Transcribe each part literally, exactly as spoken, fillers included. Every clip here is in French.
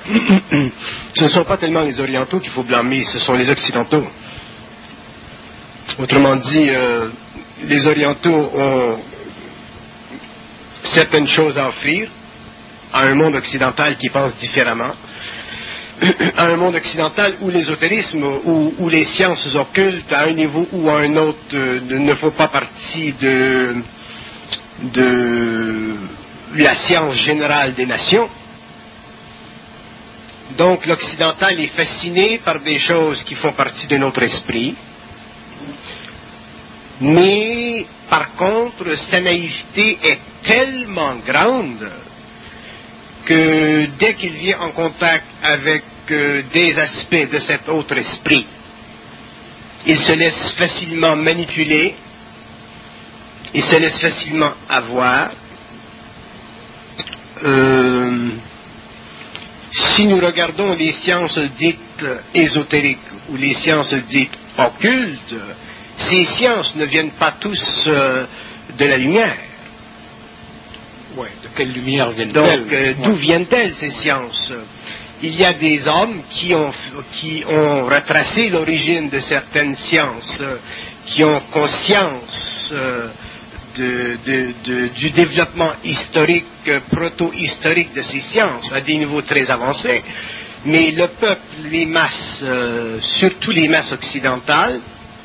ce ne sont pas tellement les Orientaux qu'il faut blâmer, ce sont les Occidentaux. Autrement dit, euh, les Orientaux ont certaines choses à offrir à un monde occidental qui pense différemment, à un monde occidental où l'ésotérisme, où, où les sciences occultes, à un niveau ou à un autre, euh, ne font pas partie de, de la science générale des nations. Donc l'occidental est fasciné par des choses qui font partie de notre esprit, mais par contre sa naïveté est tellement grande que dès qu'il vient en contact avec euh, des aspects de cet autre esprit, il se laisse facilement manipuler, il se laisse facilement avoir. Euh, si nous regardons les sciences dites ésotériques ou les sciences dites occultes, ces sciences ne viennent pas tous euh, de la lumière. Ouais, de quelle lumière viennent-elles? Donc, euh, d'où ouais. viennent-elles ces sciences? Il y a des hommes qui ont, qui ont retracé l'origine de certaines sciences, euh, qui ont conscience euh, de, de, de, du développement historique, euh, proto-historique de ces sciences à des niveaux très avancés. Mais le peuple, les masses, euh, surtout les masses occidentales,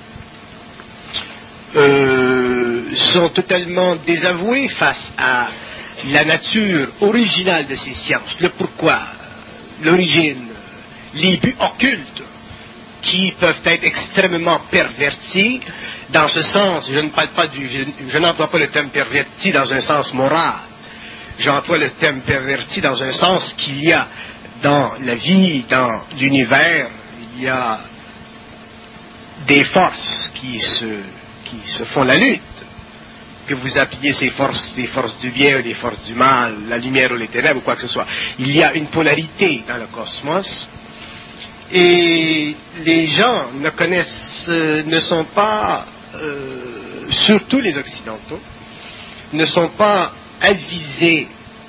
euh, sont totalement désavouées face à la nature originale de ces sciences, le pourquoi, l'origine, les buts occultes qui peuvent être extrêmement pervertis. Dans ce sens, je ne parle pas du, je, je n'emploie pas le terme perverti dans un sens moral, j'emploie le terme perverti dans un sens qu'il y a dans la vie, dans l'univers, il y a des forces qui se, qui se font la lutte. Que vous appuyez ces forces, les forces du bien ou les forces du mal, la lumière ou les ténèbres ou quoi que ce soit. Il y a une polarité dans le cosmos et les gens ne connaissent, euh, ne sont pas, euh, surtout les Occidentaux, ne sont pas avisés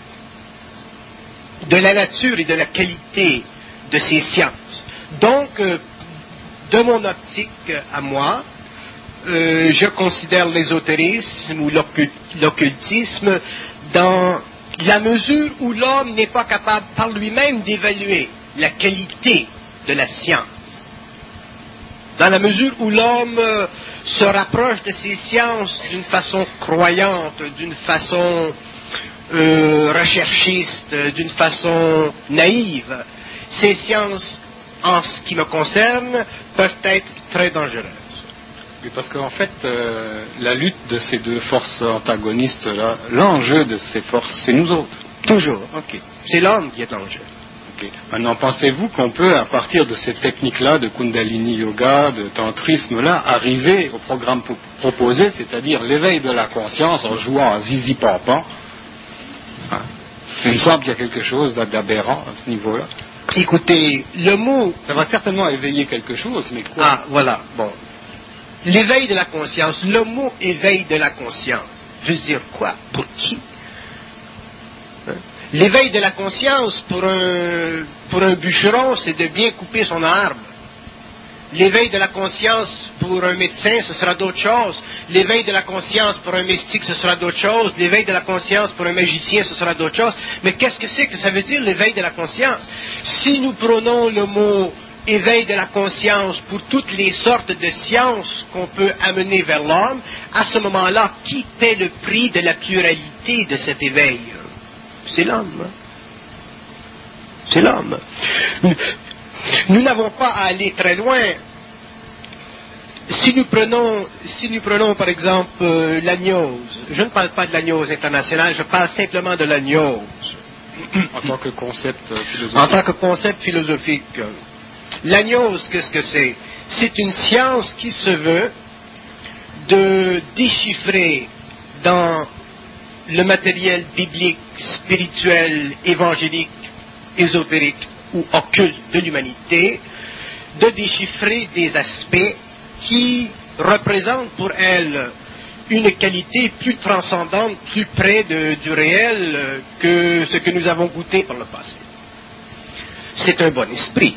de la nature et de la qualité de ces sciences. Donc, euh, de mon optique à moi, Euh, je considère l'ésotérisme ou l'occultisme dans la mesure où l'homme n'est pas capable par lui-même d'évaluer la qualité de la science. Dans la mesure où l'homme euh, se rapproche de ces sciences d'une façon croyante, d'une façon euh, recherchiste, d'une façon naïve, ces sciences, en ce qui me concerne, peuvent être très dangereuses. Oui, parce qu'en fait, euh, la lutte de ces deux forces antagonistes-là, l'enjeu de ces forces, c'est nous autres. Toujours, ok. C'est l'homme qui est l'enjeu. Okay. Maintenant, pensez-vous qu'on peut, à partir de ces techniques-là, de Kundalini Yoga, de tantrisme-là, arriver au programme pro- proposé, c'est-à-dire l'éveil de la conscience en jouant à zizi pampan? Hein? Il me semble qu'il y a quelque chose d'aberrant à ce niveau-là. Écoutez, le mot... Ça va certainement éveiller quelque chose, mais quoi? Ah, voilà, bon. L'éveil de la conscience, le mot éveil de la conscience, veut dire quoi? Pour qui? Hein? L'éveil de la conscience pour un, pour un bûcheron, c'est de bien couper son arbre. L'éveil de la conscience pour un médecin, ce sera d'autres choses. L'éveil de la conscience pour un mystique, ce sera d'autres choses. L'éveil de la conscience pour un magicien, ce sera d'autres choses. Mais qu'est-ce que c'est que ça veut dire, l'éveil de la conscience? Si nous prenons le mot éveil de la conscience pour toutes les sortes de sciences qu'on peut amener vers l'homme, à ce moment-là, qui paie le prix de la pluralité de cet éveil? C'est l'homme. C'est l'homme. Nous n'avons pas à aller très loin. Si nous prenons, si nous prenons par exemple euh, la gnose, je ne parle pas de la gnose internationale, je parle simplement de la gnose. En tant que concept euh, philosophique. En tant que concept philosophique. La gnose, qu'est-ce que c'est? C'est une science qui se veut de déchiffrer dans le matériel biblique, spirituel, évangélique, ésotérique ou occulte de l'humanité, de déchiffrer des aspects qui représentent pour elle une qualité plus transcendante, plus près de, du réel que ce que nous avons goûté par le passé. c'est un bon esprit.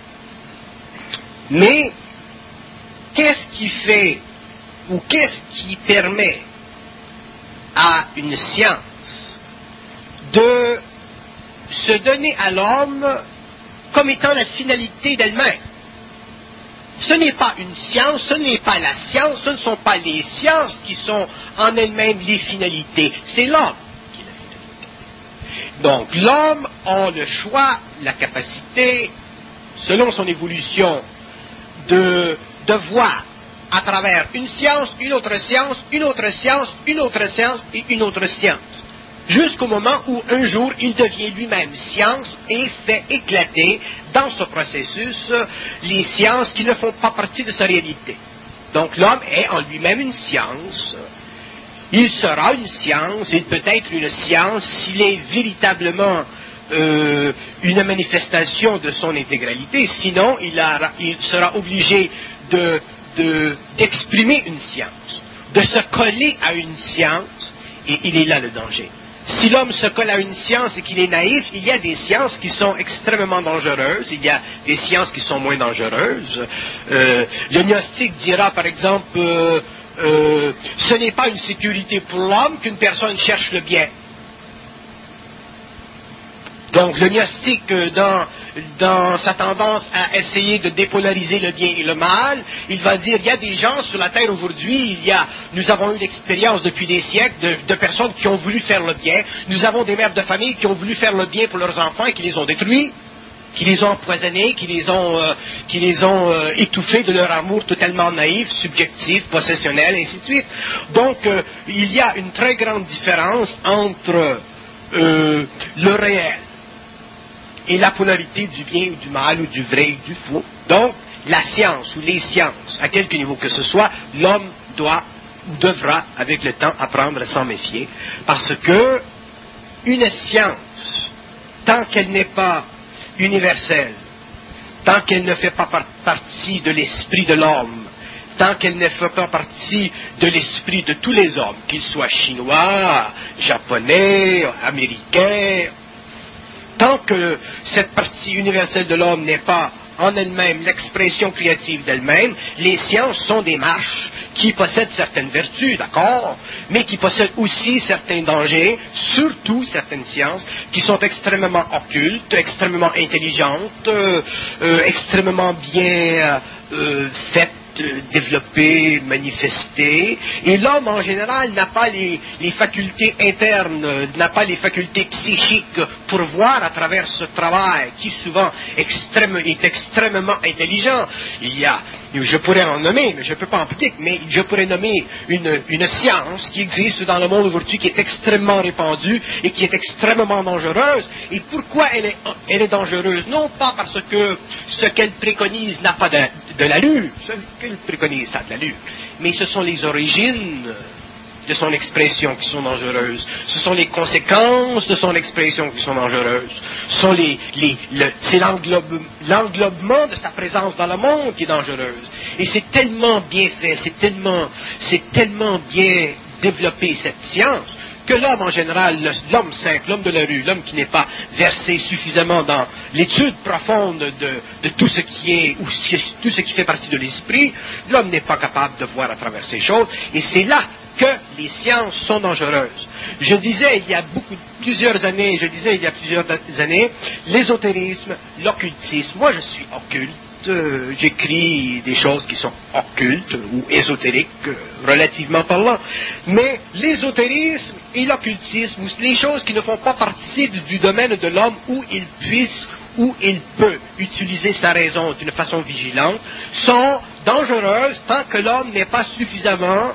Mais qu'est-ce qui fait ou qu'est-ce qui permet à une science de se donner à l'homme comme étant la finalité d'elle-même? Ce n'est pas une science, ce n'est pas la science, ce ne sont pas les sciences qui sont en elles-mêmes les finalités, c'est l'homme qui est la finalité. Donc l'homme a le choix, la capacité, selon son évolution, de, de voir à travers une science, une autre science, une autre science, une autre science et une autre science. Jusqu'au moment où un jour il devient lui-même science et fait éclater dans ce processus les sciences qui ne font pas partie de sa réalité. Donc l'homme est en lui-même une science. Il sera une science, il peut être une science s'il est véritablement euh, une manifestation de son intégralité. Sinon, il, a, il sera obligé de, de, d'exprimer une science, de se coller à une science, et il est là le danger. Si l'homme se colle à une science et qu'il est naïf, il y a des sciences qui sont extrêmement dangereuses, il y a des sciences qui sont moins dangereuses. Euh, le gnostique dira, par exemple, euh, euh, ce n'est pas une sécurité pour l'homme qu'une personne cherche le bien. Donc le gnostique, dans, dans sa tendance à essayer de dépolariser le bien et le mal, il va dire, il y a des gens sur la Terre aujourd'hui, il y a, nous avons eu l'expérience depuis des siècles de, de personnes qui ont voulu faire le bien, nous avons des mères de famille qui ont voulu faire le bien pour leurs enfants et qui les ont détruits, qui les ont empoisonnés, qui les ont, euh, qui les ont euh, étouffés de leur amour totalement naïf, subjectif, possessionnel, et ainsi de suite. Donc euh, il y a une très grande différence entre euh, le réel et la polarité du bien ou du mal, ou du vrai ou du faux. Donc, la science ou les sciences, à quelque niveau que ce soit, l'homme doit ou devra, avec le temps, apprendre à s'en méfier, parce que une science, tant qu'elle n'est pas universelle, tant qu'elle ne fait pas par- partie de l'esprit de l'homme, tant qu'elle ne fait pas partie de l'esprit de tous les hommes, qu'ils soient chinois, japonais, américains, tant que cette partie universelle de l'homme n'est pas en elle-même l'expression créative d'elle-même, les sciences sont des marches qui possèdent certaines vertus, d'accord, mais qui possèdent aussi certains dangers, surtout certaines sciences qui sont extrêmement occultes, extrêmement intelligentes, euh, euh, extrêmement bien euh, faites, développé, manifesté, et l'homme en général n'a pas les, les facultés internes, n'a pas les facultés psychiques pour voir à travers ce travail qui souvent extrême, est extrêmement intelligent. Il y a, je pourrais en nommer, mais je ne peux pas en public, mais je pourrais nommer une, une science qui existe dans le monde aujourd'hui qui est extrêmement répandue et qui est extrêmement dangereuse. Et pourquoi elle est, elle est dangereuse? Non pas parce que ce qu'elle préconise n'a pas de, de l'allure, ce qu'elle préconise ça a de l'allure, mais ce sont les origines de son expression qui sont dangereuses. Ce sont les conséquences de son expression qui sont dangereuses. Ce sont les, les, le, c'est l'englobe, l'englobement de sa présence dans le monde qui est dangereuse. Et c'est tellement bien fait, c'est tellement, c'est tellement bien développé cette science, que l'homme en général, l'homme simple, l'homme de la rue, l'homme qui n'est pas versé suffisamment dans l'étude profonde de, de tout ce qui est, ou tout ce qui fait partie de l'esprit, l'homme n'est pas capable de voir à travers ces choses, et c'est là que les sciences sont dangereuses. Je disais il y a beaucoup, plusieurs années, je disais il y a plusieurs années, l'ésotérisme, l'occultisme. Moi, je suis occulte. Euh, j'écris des choses qui sont occultes ou ésotériques, euh, relativement parlant. Mais l'ésotérisme et l'occultisme, les choses qui ne font pas partie du, du domaine de l'homme où il puisse, où il peut utiliser sa raison d'une façon vigilante, sont dangereuses tant que l'homme n'est pas suffisamment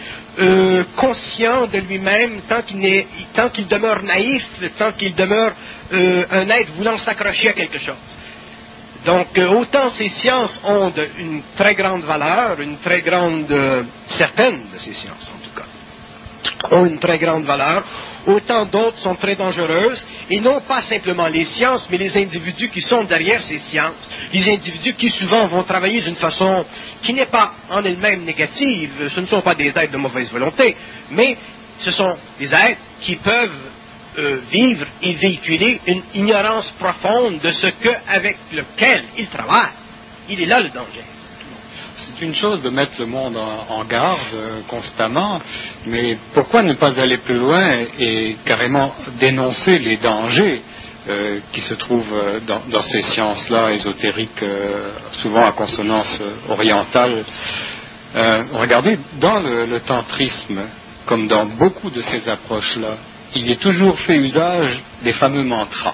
Euh, conscient de lui-même, tant qu'il, n'est, tant qu'il demeure naïf, tant qu'il demeure euh, un être voulant s'accrocher à quelque chose. Donc, euh, autant ces sciences ont de, une très grande valeur, une très grande, euh, certaines de ces sciences en tout cas, ont une très grande valeur, autant d'autres sont très dangereuses, et non pas simplement les sciences, mais les individus qui sont derrière ces sciences, les individus qui souvent vont travailler d'une façon qui n'est pas en elle-même négative, ce ne sont pas des êtres de mauvaise volonté, mais ce sont des êtres qui peuvent euh, vivre et véhiculer une ignorance profonde de ce que avec lequel il travaille. Il est là le danger. C'est une chose de mettre le monde en, en garde euh, constamment, mais pourquoi ne pas aller plus loin et carrément dénoncer les dangers euh, qui se trouvent euh, dans, dans ces sciences-là ésotériques, euh, souvent à consonance euh, orientale. Euh, regardez, dans le, le tantrisme, comme dans beaucoup de ces approches-là, il est toujours fait usage des fameux mantras.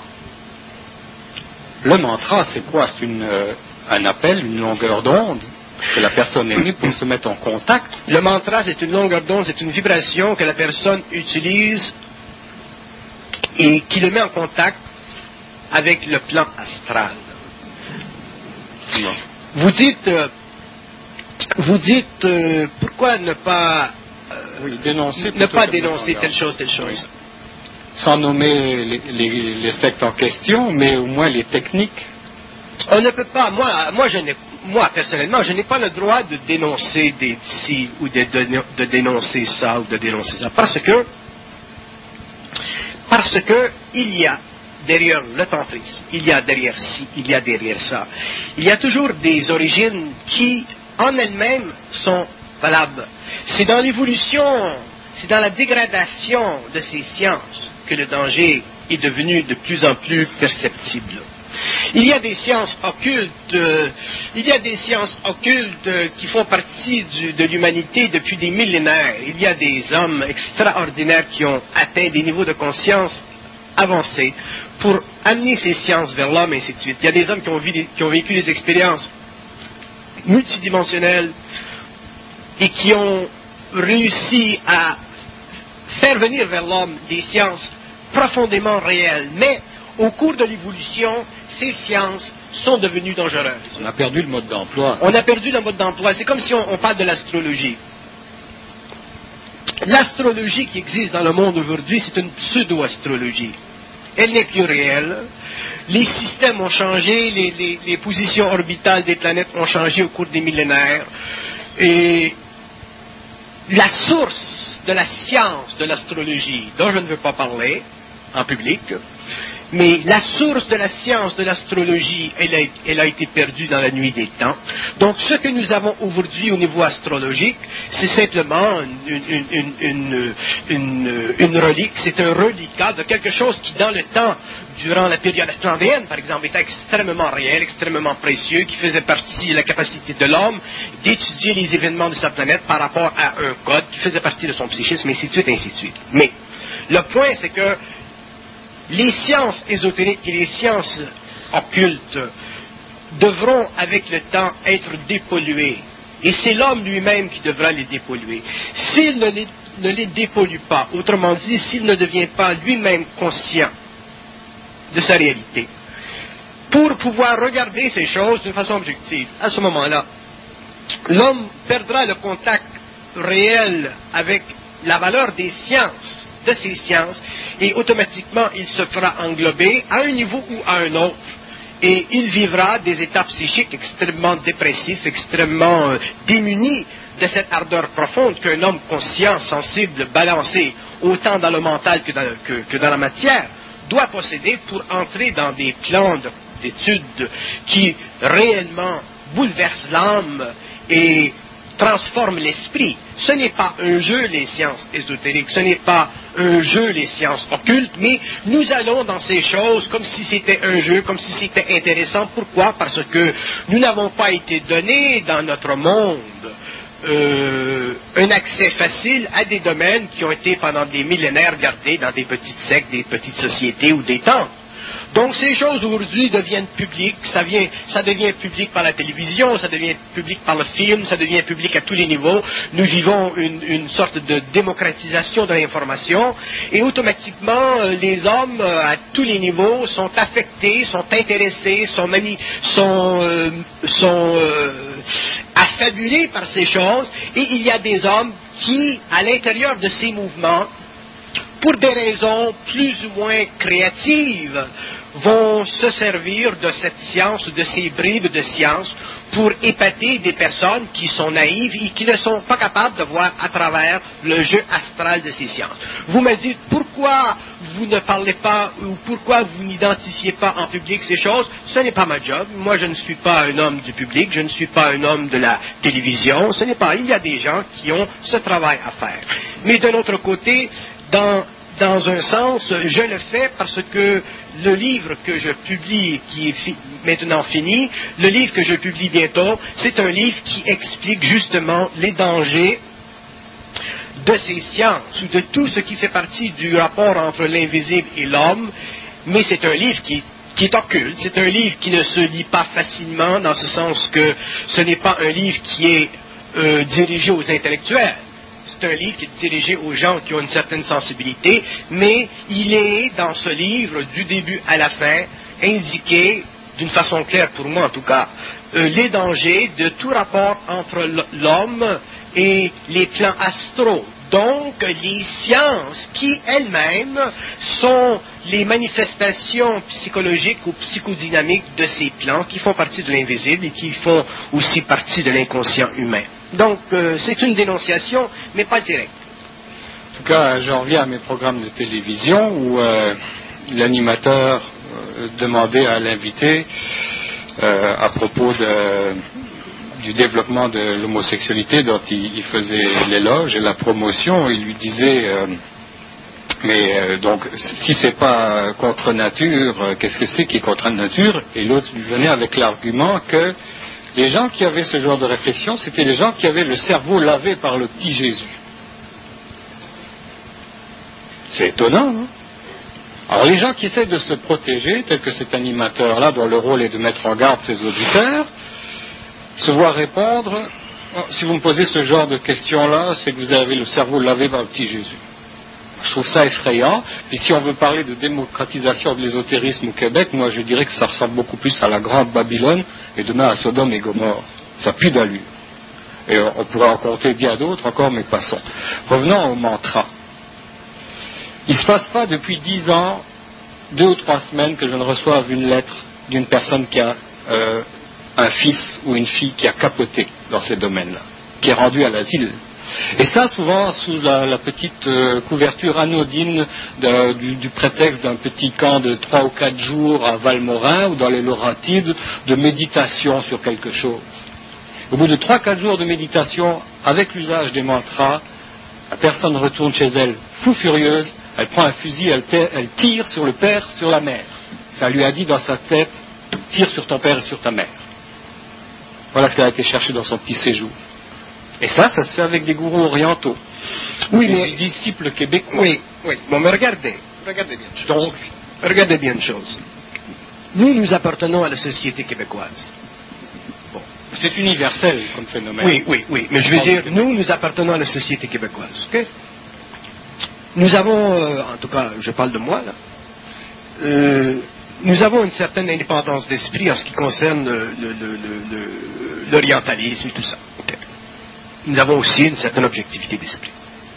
Le mantra, c'est quoi? C'est une, euh, un appel, une longueur d'onde que la personne émet pour se mettre en contact. Le mantra, c'est une longueur d'onde, c'est une vibration que la personne utilise et qui le met en contact avec le plan astral. Non. Vous dites, euh, vous dites, euh, pourquoi ne pas, euh, oui, dénoncer, ne pas dénoncer telle chose, telle chose. Oui. Sans nommer les, les, les sectes en question, mais au moins les techniques. On ne peut pas, moi, moi, je n'ai, moi personnellement, je n'ai pas le droit de dénoncer des ci ou de, de, de dénoncer ça ou de dénoncer ça, parce que, parce que il y a derrière le tantrisme, il y a derrière ci, il y a derrière ça, il y a toujours des origines qui, en elles-mêmes, sont valables. C'est dans l'évolution, c'est dans la dégradation de ces sciences que le danger est devenu de plus en plus perceptible. Il y a des sciences occultes, euh, il y a des sciences occultes euh, qui font partie du, de l'humanité depuis des millénaires. Il y a des hommes extraordinaires qui ont atteint des niveaux de conscience avancés pour amener ces sciences vers l'homme et ainsi de suite. Il y a des hommes qui ont, vi- qui ont vécu des expériences multidimensionnelles et qui ont réussi à faire venir vers l'homme des sciences profondément réelles. Mais au cours de l'évolution, ces sciences sont devenues dangereuses. On a perdu le mode d'emploi. On a perdu le mode d'emploi. C'est comme si on, on parle de l'astrologie. L'astrologie qui existe dans le monde aujourd'hui, c'est une pseudo-astrologie. Elle n'est plus réelle. Les systèmes ont changé, les, les, les positions orbitales des planètes ont changé au cours des millénaires. Et la source de la science de l'astrologie, dont je ne veux pas parler en public, mais la source de la science de l'astrologie, elle a, elle a été perdue dans la nuit des temps. Donc, ce que nous avons aujourd'hui au niveau astrologique, c'est simplement une, une, une, une, une, une relique, c'est un reliquat de quelque chose qui, dans le temps, durant la période atlantéenne, par exemple, était extrêmement réel, extrêmement précieux, qui faisait partie de la capacité de l'homme d'étudier les événements de sa planète par rapport à un code qui faisait partie de son psychisme, ainsi de suite, ainsi de suite. Mais, le point, c'est que les sciences ésotériques et les sciences occultes devront, avec le temps, être dépolluées. Et c'est l'homme lui-même qui devra les dépolluer. S'il ne les, ne les dépollue pas, autrement dit, s'il ne devient pas lui-même conscient de sa réalité, pour pouvoir regarder ces choses d'une façon objective, à ce moment-là, l'homme perdra le contact réel avec la valeur des sciences, de ces sciences, et automatiquement il se fera englober à un niveau ou à un autre, et il vivra des états psychiques extrêmement dépressifs, extrêmement euh, démunis de cette ardeur profonde qu'un homme conscient, sensible, balancé, autant dans le mental que dans, le, que, que dans la matière, doit posséder pour entrer dans des plans de, d'études qui réellement bouleversent l'âme et transforme l'esprit. Ce n'est pas un jeu, les sciences ésotériques, ce n'est pas un jeu, les sciences occultes, mais nous allons dans ces choses comme si c'était un jeu, comme si c'était intéressant. Pourquoi? Parce que nous n'avons pas été donnés dans notre monde euh, un accès facile à des domaines qui ont été pendant des millénaires gardés dans des petites sectes, des petites sociétés ou des temples. Donc ces choses aujourd'hui deviennent publiques, ça, vient, ça devient public par la télévision, ça devient public par le film, ça devient public à tous les niveaux. Nous vivons une, une sorte de démocratisation de l'information et automatiquement les hommes à tous les niveaux sont affectés, sont intéressés, sont, mani- sont, euh, sont euh, affabulés par ces choses et il y a des hommes qui, à l'intérieur de ces mouvements, pour des raisons plus ou moins créatives, vont se servir de cette science, de ces bribes de science, pour épater des personnes qui sont naïves et qui ne sont pas capables de voir à travers le jeu astral de ces sciences. Vous me dites, pourquoi vous ne parlez pas, ou pourquoi vous n'identifiez pas en public ces choses? Ce n'est pas ma job. Moi, je ne suis pas un homme du public, je ne suis pas un homme de la télévision. Ce n'est pas. Il y a des gens qui ont ce travail à faire. Mais de l'autre côté, dans Dans un sens, je le fais parce que le livre que je publie, qui est fi- maintenant fini, le livre que je publie bientôt, c'est un livre qui explique justement les dangers de ces sciences, ou de tout ce qui fait partie du rapport entre l'invisible et l'homme, mais c'est un livre qui, qui est occulte, c'est un livre qui ne se lit pas facilement, dans ce sens que ce n'est pas un livre qui est euh, dirigé aux intellectuels. C'est un livre qui est dirigé aux gens qui ont une certaine sensibilité, mais il est, dans ce livre, du début à la fin, indiqué, d'une façon claire pour moi en tout cas, euh, les dangers de tout rapport entre l'homme et les plans astraux. Donc, les sciences qui, elles-mêmes, sont les manifestations psychologiques ou psychodynamiques de ces plans qui font partie de l'invisible et qui font aussi partie de l'inconscient humain. Donc, euh, c'est une dénonciation, mais pas directe. En tout cas, j'en reviens à mes programmes de télévision où euh, l'animateur euh, demandait à l'invité, euh, à propos de, du développement de l'homosexualité dont il, il faisait l'éloge et la promotion, il lui disait euh, mais euh, donc si c'est pas contre nature, euh, qu'est-ce que c'est qui est contre nature? Et l'autre lui venait avec l'argument que les gens qui avaient ce genre de réflexion, c'était les gens qui avaient le cerveau lavé par le petit Jésus. C'est étonnant, non? Alors les gens qui essaient de se protéger, tel que cet animateur-là, dont le rôle est de mettre en garde ses auditeurs, se voient répondre, oh, si vous me posez ce genre de questions-là, c'est que vous avez le cerveau lavé par le petit Jésus. Je trouve ça effrayant. Puis si on veut parler de démocratisation de l'ésotérisme au Québec, moi je dirais que ça ressemble beaucoup plus à la grande Babylone et demain à Sodome et Gomorrhe. Ça pue d'allure. Et on pourrait en compter bien d'autres encore, mais passons. Revenons au mantra. Il ne se passe pas depuis dix ans, deux ou trois semaines, que je ne reçoive une lettre d'une personne qui a euh, un fils ou une fille qui a capoté dans ces domaines-là, qui est rendu à l'asile. Et ça, souvent, sous la, la petite euh, couverture anodine de, du, du prétexte d'un petit camp de trois ou quatre jours à Valmorin ou dans les Laurentides, de méditation sur quelque chose. Au bout de trois quatre jours de méditation, avec l'usage des mantras, la personne retourne chez elle, fou furieuse, elle prend un fusil, elle, elle tire sur le père, sur la mère. Ça lui a dit dans sa tête, tire sur ton père et sur ta mère. Voilà ce qu'elle a été chercher dans son petit séjour. Et ça, ça se fait avec des gourous orientaux. Oui, des mais... disciples québécois. Oui, oui. Bon, mais regardez. Regardez bien une chose. Donc, regardez bien une chose. Nous, nous appartenons à la société québécoise. Bon. C'est universel comme phénomène. Oui, oui, oui. Mais je veux dire, nous, nous appartenons à la société québécoise. Okay? Nous avons, euh, en tout cas, je parle de moi, là, euh, nous avons une certaine indépendance d'esprit en ce qui concerne le, le, le, le, l'orientalisme et tout ça. Okay. Nous avons aussi une certaine objectivité d'esprit.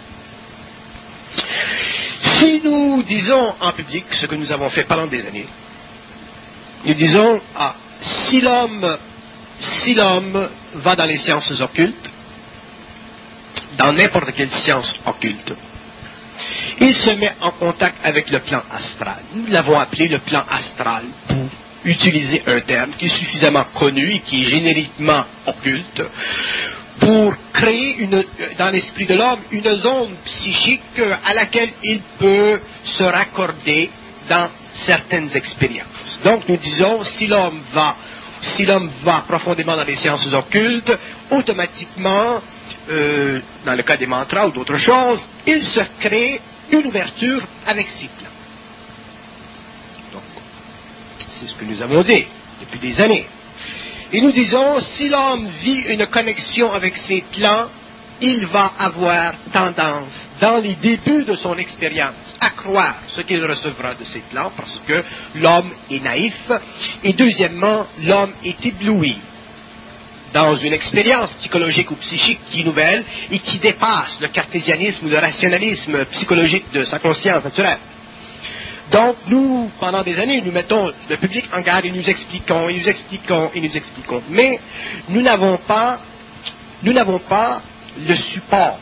Si nous disons en public ce que nous avons fait pendant des années, nous disons, ah, si l'homme, si l'homme va dans les sciences occultes, dans n'importe quelle science occulte, il se met en contact avec le plan astral. Nous l'avons appelé le plan astral pour utiliser un terme qui est suffisamment connu et qui est génériquement occulte pour créer une, dans l'esprit de l'homme une zone psychique à laquelle il peut se raccorder dans certaines expériences. Donc nous disons, si l'homme va, si l'homme va profondément dans les sciences occultes, automatiquement, euh, dans le cas des mantras ou d'autres choses, il se crée une ouverture avec ces plans. Donc, c'est ce que nous avons dit depuis des années. Et nous disons, si l'homme vit une connexion avec ces plans, il va avoir tendance, dans les débuts de son expérience, à croire ce qu'il recevra de ces plans, parce que l'homme est naïf, et deuxièmement, l'homme est ébloui dans une expérience psychologique ou psychique qui est nouvelle et qui dépasse le cartésianisme ou le rationalisme psychologique de sa conscience naturelle. Donc, nous, pendant des années, nous mettons le public en garde et nous expliquons, et nous expliquons, et nous expliquons. Mais nous n'avons pas, nous n'avons pas le support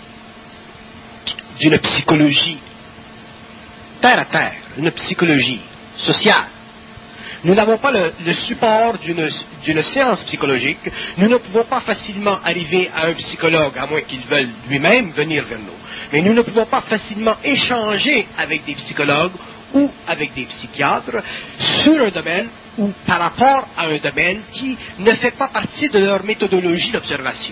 d'une psychologie terre à terre, une psychologie sociale. Nous n'avons pas le, le support d'une, d'une séance psychologique. Nous ne pouvons pas facilement arriver à un psychologue, à moins qu'il veuille lui-même venir vers nous. Mais nous ne pouvons pas facilement échanger avec des psychologues ou avec des psychiatres sur un domaine ou par rapport à un domaine qui ne fait pas partie de leur méthodologie d'observation.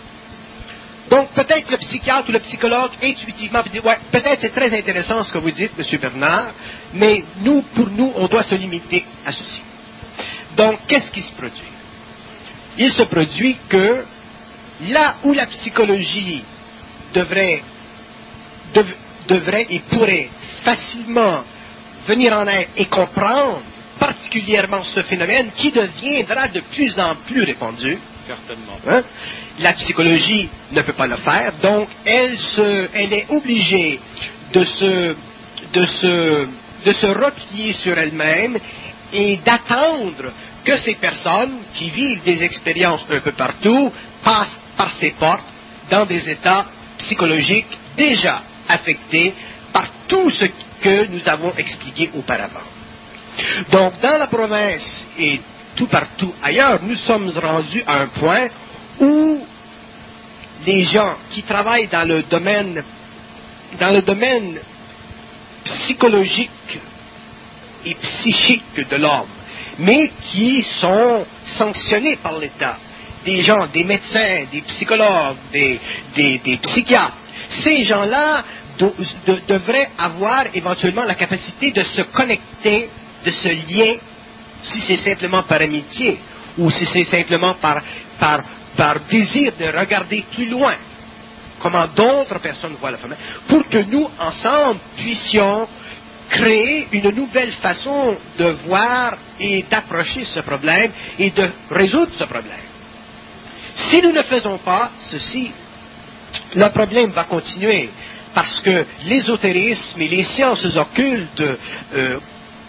Donc, peut-être le psychiatre ou le psychologue, intuitivement, peut dire, ouais, peut-être c'est très intéressant ce que vous dites, M. Bernard, mais nous, pour nous, on doit se limiter à ceci. Donc, qu'est-ce qui se produit? Il se produit que là où la psychologie devrait, dev, devrait et pourrait facilement venir en aide et comprendre particulièrement ce phénomène qui deviendra de plus en plus répandu, certainement. Hein? La psychologie ne peut pas le faire, donc elle, se, elle est obligée de se, de, se, de se replier sur elle-même et d'attendre que ces personnes qui vivent des expériences un peu partout passent par ces portes dans des états psychologiques déjà affectés par tout ce que nous avons expliqué auparavant. Donc, dans la province et tout partout ailleurs, nous sommes rendus à un point où les gens qui travaillent dans le domaine, dans le domaine psychologique et psychique de l'homme, mais qui sont sanctionnés par l'État, des gens, des médecins, des psychologues, des, des, des psychiatres, ces gens-là de, de, devraient avoir éventuellement la capacité de se connecter, de se lier, si c'est simplement par amitié, ou si c'est simplement par, par, par désir de regarder plus loin, comment d'autres personnes voient le phénomène, pour que nous, ensemble, puissions créer une nouvelle façon de voir et d'approcher ce problème et de résoudre ce problème. Si nous ne faisons pas ceci, le problème va continuer, parce que l'ésotérisme et les sciences occultes euh,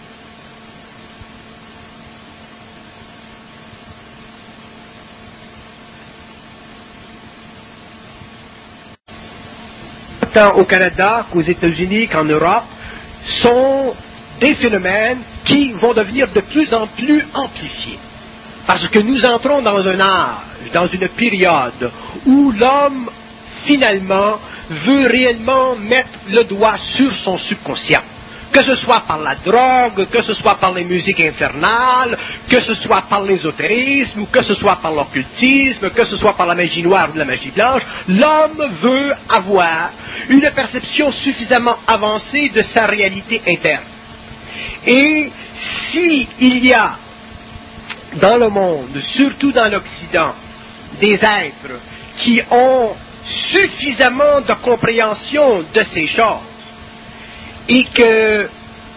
tant au Canada qu'aux États-Unis qu'en Europe, sont des phénomènes qui vont devenir de plus en plus amplifiés. Parce que nous entrons dans un âge, dans une période où l'homme, finalement, veut réellement mettre le doigt sur son subconscient. Que ce soit par la drogue, que ce soit par les musiques infernales, que ce soit par l'ésotérisme, ou que ce soit par l'occultisme, que ce soit par la magie noire ou de la magie blanche, l'homme veut avoir une perception suffisamment avancée de sa réalité interne. Et s'il y a dans le monde, surtout dans l'Occident, des êtres qui ont suffisamment de compréhension de ces choses, et que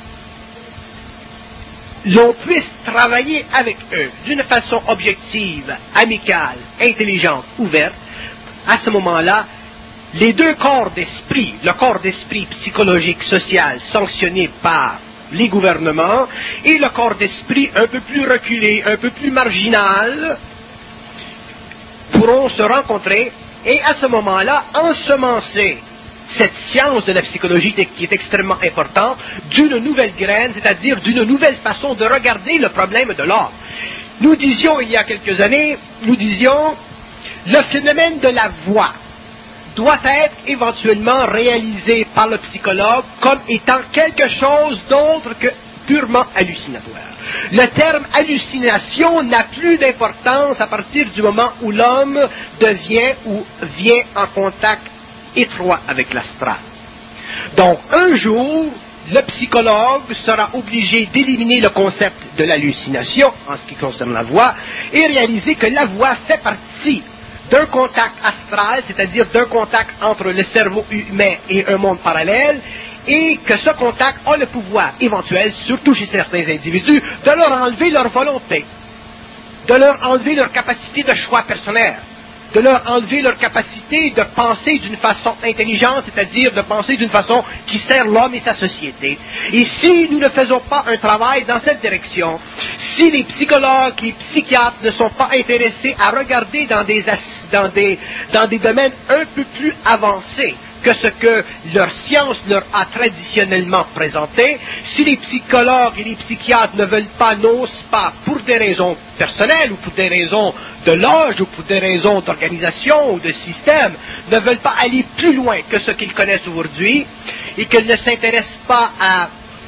l'on puisse travailler avec eux d'une façon objective, amicale, intelligente, ouverte, à ce moment-là, les deux corps d'esprit, le corps d'esprit psychologique, social, sanctionné par les gouvernements, et le corps d'esprit un peu plus reculé, un peu plus marginal, pourront se rencontrer et à ce moment-là ensemencer cette science de la psychologie qui est extrêmement importante, d'une nouvelle graine, c'est-à-dire d'une nouvelle façon de regarder le problème de l'homme. Nous disions il y a quelques années, nous disions, le phénomène de la voix doit être éventuellement réalisé par le psychologue comme étant quelque chose d'autre que purement hallucinatoire. Le terme hallucination n'a plus d'importance à partir du moment où l'homme devient ou vient en contact étroit avec l'astral. Donc, un jour, le psychologue sera obligé d'éliminer le concept de l'hallucination en ce qui concerne la voix et réaliser que la voix fait partie d'un contact astral, c'est-à-dire d'un contact entre le cerveau humain et un monde parallèle, et que ce contact a le pouvoir éventuel, surtout chez certains individus, de leur enlever leur volonté, de leur enlever leur capacité de choix personnel, de leur enlever leur capacité de penser d'une façon intelligente, c'est-à-dire de penser d'une façon qui sert l'homme et sa société. Et si nous ne faisons pas un travail dans cette direction, si les psychologues, les psychiatres ne sont pas intéressés à regarder dans des, dans des, dans des domaines un peu plus avancés que ce que leur science leur a traditionnellement présenté, si les psychologues et les psychiatres ne veulent pas, n'osent pas, pour des raisons personnelles ou pour des raisons de loge ou pour des raisons d'organisation ou de système, ne veulent pas aller plus loin que ce qu'ils connaissent aujourd'hui et qu'ils ne s'intéressent pas à,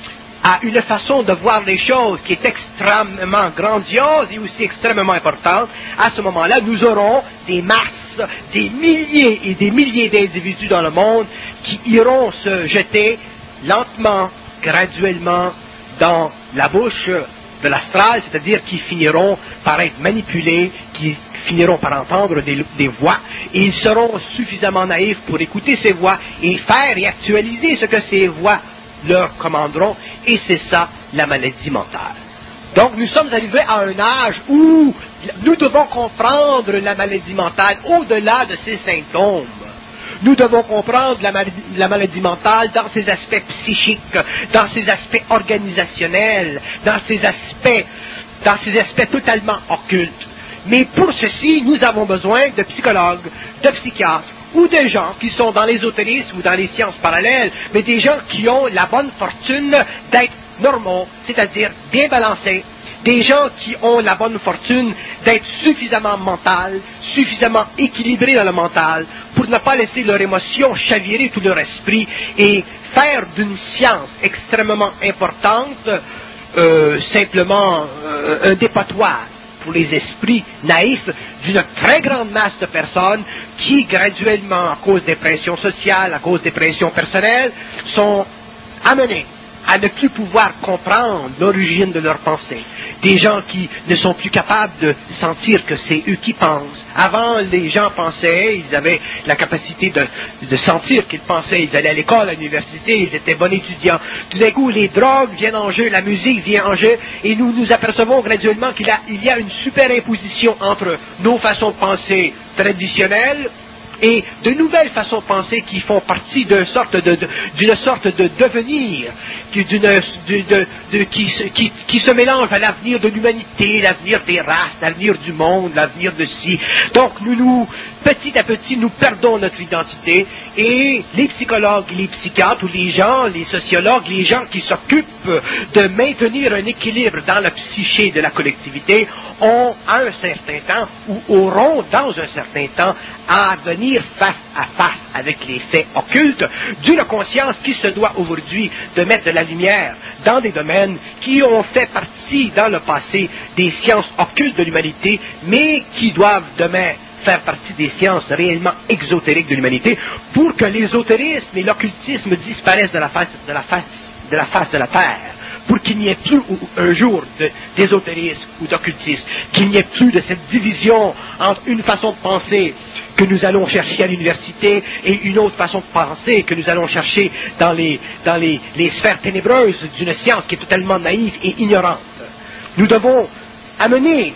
à une façon de voir les choses qui est extrêmement grandiose et aussi extrêmement importante, à ce moment-là, nous aurons des masses, des milliers et des milliers d'individus dans le monde qui iront se jeter lentement, graduellement dans la bouche de l'astral, c'est-à-dire qui finiront par être manipulés, qui finiront par entendre des, des voix, et ils seront suffisamment naïfs pour écouter ces voix et faire et actualiser ce que ces voix leur commanderont, et c'est ça la maladie mentale. Donc nous sommes arrivés à un âge où nous devons comprendre la maladie mentale au-delà de ses symptômes. Nous devons comprendre la maladie, la maladie mentale dans ses aspects psychiques, dans ses aspects organisationnels, dans ses aspects, dans ses aspects totalement occultes. Mais pour ceci, nous avons besoin de psychologues, de psychiatres, ou des gens qui sont dans l'ésotérisme ou dans les sciences parallèles, mais des gens qui ont la bonne fortune d'être normaux, c'est-à-dire bien balancés, des gens qui ont la bonne fortune d'être suffisamment mental, suffisamment équilibrés dans le mental, pour ne pas laisser leur émotion chavirer tout leur esprit et faire d'une science extrêmement importante euh, simplement euh, un dépotoir pour les esprits naïfs d'une très grande masse de personnes qui, graduellement, à cause des pressions sociales, à cause des pressions personnelles, sont amenés à ne plus pouvoir comprendre l'origine de leurs pensées. Des gens qui ne sont plus capables de sentir que c'est eux qui pensent. Avant, les gens pensaient, ils avaient la capacité de, de sentir qu'ils pensaient, ils allaient à l'école, à l'université, ils étaient bons étudiants. Tout d'un coup, les drogues viennent en jeu, la musique vient en jeu, et nous nous apercevons graduellement qu'il y a, il y a une superimposition entre nos façons de penser traditionnelles et de nouvelles façons de penser qui font partie d'une sorte de, de, d'une sorte de devenir, d'une, de, de, de, qui, qui, qui se mélange à l'avenir de l'humanité, l'avenir des races, l'avenir du monde, l'avenir de ci. Donc nous, nous, petit à petit, nous perdons notre identité, et les psychologues, les psychiatres, ou les gens, les sociologues, les gens qui s'occupent de maintenir un équilibre dans la psyché de la collectivité, ont à un certain temps, ou auront dans un certain temps, à venir face à face avec les faits occultes d'une conscience qui se doit aujourd'hui de mettre de la lumière dans des domaines qui ont fait partie dans le passé des sciences occultes de l'humanité, mais qui doivent demain faire partie des sciences réellement exotériques de l'humanité, pour que l'ésotérisme et l'occultisme disparaissent de la face de la face de la face de la terre, pour qu'il n'y ait plus un jour de, d'ésotérisme ou d'occultisme, qu'il n'y ait plus de cette division entre une façon de penser que nous allons chercher à l'université et une autre façon de penser que nous allons chercher dans les, dans les, les sphères ténébreuses d'une science qui est totalement naïve et ignorante. Nous devons amener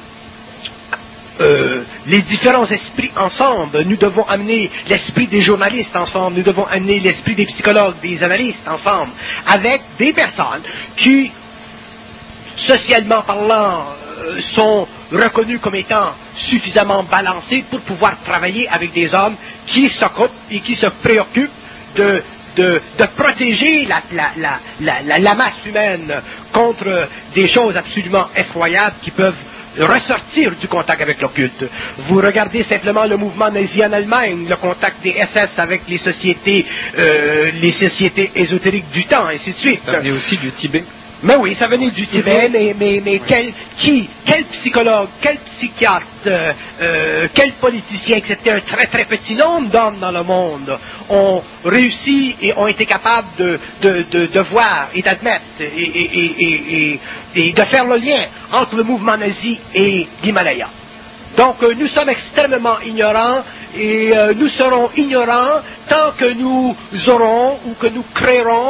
Euh, les différents esprits ensemble, nous devons amener l'esprit des journalistes ensemble, nous devons amener l'esprit des psychologues, des analystes ensemble, avec des personnes qui, socialement parlant, euh, sont reconnues comme étant suffisamment balancées pour pouvoir travailler avec des hommes qui s'occupent et qui se préoccupent de De, de protéger la, la, la, la, la masse humaine contre des choses absolument effroyables qui peuvent ressortir du contact avec l'occulte. Vous regardez simplement le mouvement nazi en Allemagne, le contact des S S avec les sociétés, euh, les sociétés ésotériques du temps, et ainsi de suite. Ça venait aussi du Tibet. Mais oui, ça venait du Tibet, mais, mais, mais oui. quel, qui, quel psychologue, quel psychiatre, euh, euh, quel politicien, excepté un très très petit nombre d'hommes dans le monde, ont réussi et ont été capables de, de, de, de voir et d'admettre et, et, et, et, et de faire le lien entre le mouvement nazi et l'Himalaya. Donc euh, nous sommes extrêmement ignorants, et euh, nous serons ignorants tant que nous aurons ou que nous créerons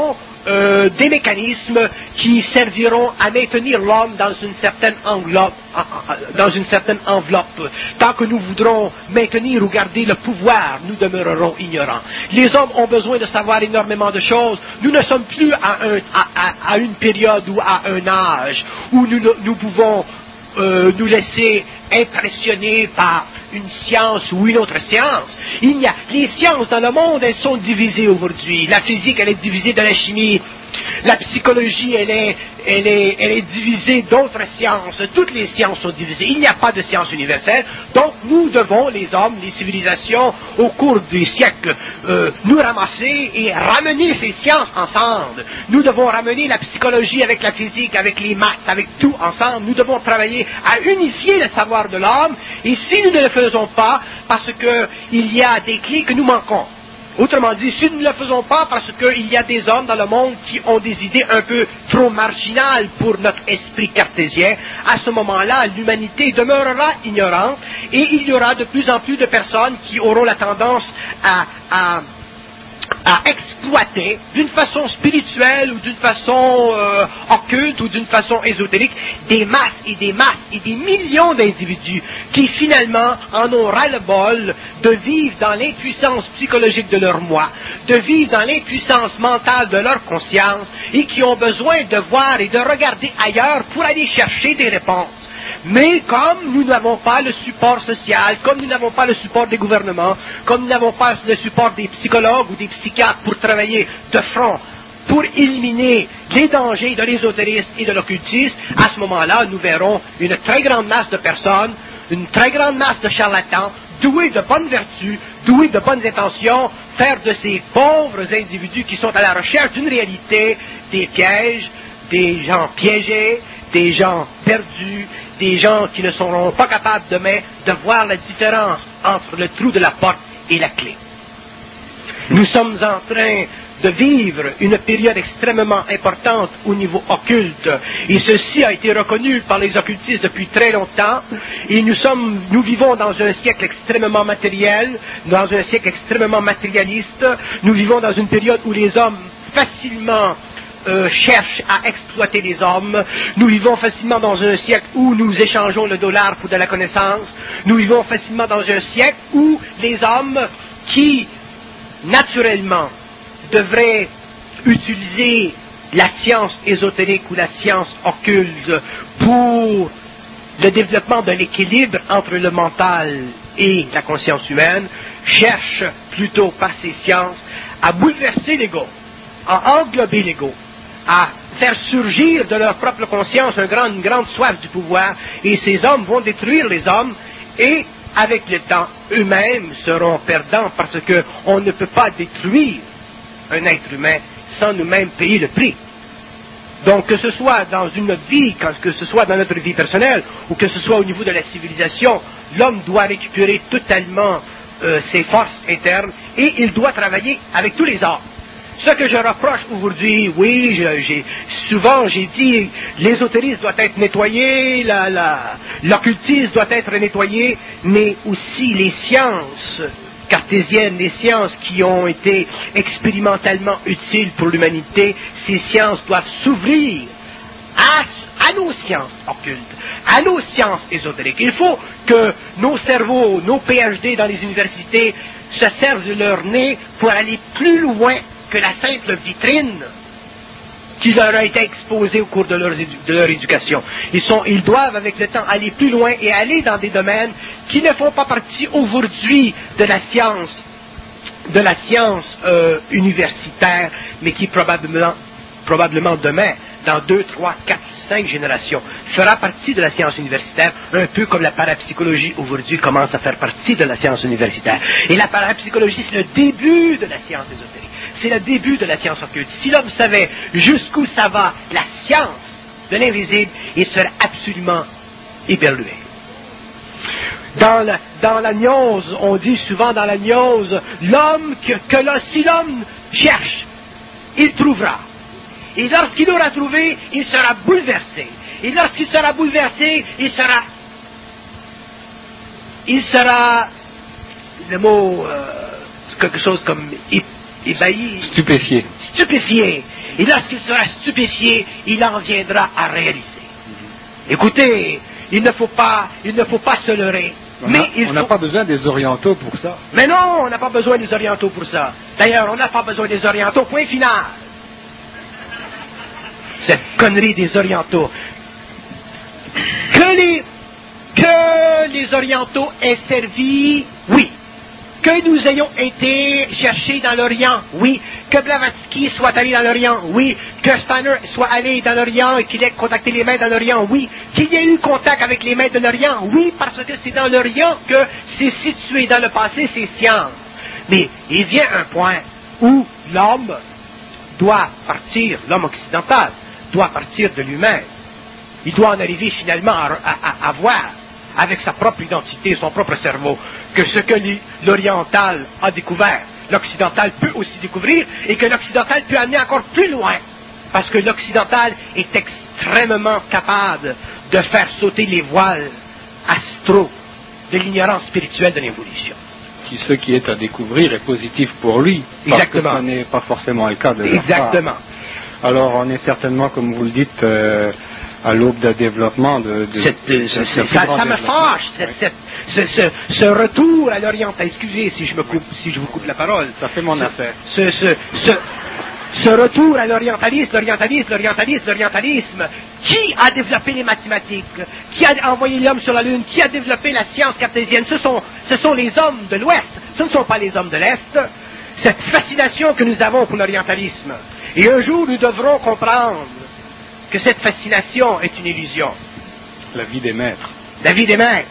euh, des mécanismes qui serviront à maintenir l'homme dans une certaine enveloppe, dans une certaine enveloppe. Tant que nous voudrons maintenir ou garder le pouvoir, nous demeurerons ignorants. Les hommes ont besoin de savoir énormément de choses. Nous ne sommes plus à, un, à, à, à une période ou à un âge où nous, nous pouvons euh, nous laisser impressionner par une science ou une autre science. Il y a, les sciences dans le monde, elles sont divisées aujourd'hui. La physique, elle est divisée de la chimie. La psychologie, elle est, elle est, elle est divisée d'autres sciences. Toutes les sciences sont divisées. Il n'y a pas de science universelle. Donc, nous devons, les hommes, les civilisations, au cours des siècles, euh, nous ramasser et ramener ces sciences ensemble. Nous devons ramener la psychologie avec la physique, avec les maths, avec tout ensemble. Nous devons travailler à unifier le savoir de l'homme. Et si nous ne le faisons pas, parce qu'il y a des clés que nous manquons. Autrement dit, si nous ne le faisons pas parce qu'il y a des hommes dans le monde qui ont des idées un peu trop marginales pour notre esprit cartésien, à ce moment-là, l'humanité demeurera ignorante et il y aura de plus en plus de personnes qui auront la tendance à, à, à exploiter d'une façon spirituelle ou d'une façon euh, occulte ou d'une façon ésotérique des masses et des masses et des millions d'individus qui finalement en ont ras-le-bol de vivre dans l'impuissance psychologique de leur moi, de vivre dans l'impuissance mentale de leur conscience et qui ont besoin de voir et de regarder ailleurs pour aller chercher des réponses. Mais comme nous n'avons pas le support social, comme nous n'avons pas le support des gouvernements, comme nous n'avons pas le support des psychologues ou des psychiatres pour travailler de front, pour éliminer les dangers de l'ésotérisme et de l'occultisme, à ce moment-là, nous verrons une très grande masse de personnes, une très grande masse de charlatans, doués de bonnes vertus, doués de bonnes intentions, faire de ces pauvres individus qui sont à la recherche d'une réalité, des pièges, des gens piégés, des gens perdus, des gens qui ne seront pas capables demain de voir la différence entre le trou de la porte et la clé. Nous sommes en train de vivre une période extrêmement importante au niveau occulte, et ceci a été reconnu par les occultistes depuis très longtemps, et nous sommes, nous vivons dans un siècle extrêmement matériel, dans un siècle extrêmement matérialiste, nous vivons dans une période où les hommes facilement Euh, cherche à exploiter les hommes. Nous vivons facilement dans un siècle où nous échangeons le dollar pour de la connaissance. Nous vivons facilement dans un siècle où les hommes qui, naturellement, devraient utiliser la science ésotérique ou la science occulte pour le développement de l'équilibre entre le mental et la conscience humaine, cherchent plutôt par ces sciences à bouleverser l'ego, à englober l'ego, à faire surgir de leur propre conscience un grand, une grande soif du pouvoir, et ces hommes vont détruire les hommes, et avec le temps, eux-mêmes seront perdants, parce qu'on ne peut pas détruire un être humain sans nous-mêmes payer le prix. Donc que ce soit dans une vie, que ce soit dans notre vie personnelle, ou que ce soit au niveau de la civilisation, l'homme doit récupérer totalement euh, ses forces internes, et il doit travailler avec tous les arts. Ce que je reproche aujourd'hui, oui, je, j'ai, souvent j'ai dit, l'ésotérisme doit être nettoyé, la, la, l'occultisme doit être nettoyé, mais aussi les sciences cartésiennes, les sciences qui ont été expérimentalement utiles pour l'humanité, ces sciences doivent s'ouvrir à, à nos sciences occultes, à nos sciences ésotériques. Il faut que nos cerveaux, nos P H D dans les universités se servent de leur nez pour aller plus loin que la simple vitrine qui leur a été exposée au cours de leur, de leur éducation. Ils, sont, ils doivent avec le temps aller plus loin et aller dans des domaines qui ne font pas partie aujourd'hui de la science, de la science euh, universitaire, mais qui probablement, probablement demain, dans deux, trois, quatre, cinq générations, fera partie de la science universitaire, un peu comme la parapsychologie aujourd'hui commence à faire partie de la science universitaire. Et la parapsychologie, c'est le début de la science ésotérique. C'est le début de la science occulte. Si l'homme savait jusqu'où ça va, la science de l'invisible, il serait absolument éberlué. Dans la, dans la gnose, on dit souvent dans la gnose, l'homme que, que là, si l'homme cherche, il trouvera. Et lorsqu'il aura trouvé, il sera bouleversé. Et lorsqu'il sera bouleversé, il sera... Il sera... Le mot... Euh, quelque chose comme... ébahi. Stupéfié. Stupéfié. Et lorsqu'il sera stupéfié, il en viendra à réaliser. Écoutez, il ne faut pas, il ne faut pas se leurrer. On mais a, il on n'a faut... pas besoin des orientaux pour ça. Mais non, on n'a pas besoin des orientaux pour ça. D'ailleurs, on n'a pas besoin des orientaux, point final. Cette connerie des orientaux. Que les, que les orientaux aient servi, oui. Que nous ayons été cherchés dans l'Orient, oui. Que Blavatsky soit allé dans l'Orient, oui. Que Spanner soit allé dans l'Orient et qu'il ait contacté les mains dans l'Orient, oui. Qu'il y ait eu contact avec les mains de l'Orient, oui, parce que c'est dans l'Orient que c'est situé dans le passé, ces sciences. Mais il vient un point où l'homme doit partir, l'homme occidental, doit partir de lui-même. Il doit en arriver finalement à, à, à voir, avec sa propre identité, son propre cerveau, que ce que l'oriental a découvert, l'occidental peut aussi découvrir, et que l'occidental peut amener encore plus loin, parce que l'occidental est extrêmement capable de faire sauter les voiles astraux de l'ignorance spirituelle de l'évolution. Si ce qui est à découvrir est positif pour lui, Exactement. Parce que ce n'est pas forcément le cas de leur Exactement. part. Alors on est certainement, comme vous le dites, euh, à l'aube d'un développement de... de, cette, de, de ce, ce ça, ça me fâche, cette, oui. cette, ce, ce, ce retour à l'oriental. Excusez si je, me coupe, si je vous coupe la parole. Ça fait mon ce, affaire. Ce, ce, ce, ce retour à l'orientalisme, l'orientalisme, l'orientalisme, l'orientalisme. Qui a développé les mathématiques? Qui a envoyé l'homme sur la Lune? Qui a développé la science cartésienne? Ce sont, ce sont les hommes de l'Ouest, ce ne sont pas les hommes de l'Est. Cette fascination que nous avons pour l'orientalisme. Et un jour, nous devrons comprendre que cette fascination est une illusion. La vie des maîtres. La vie des maîtres.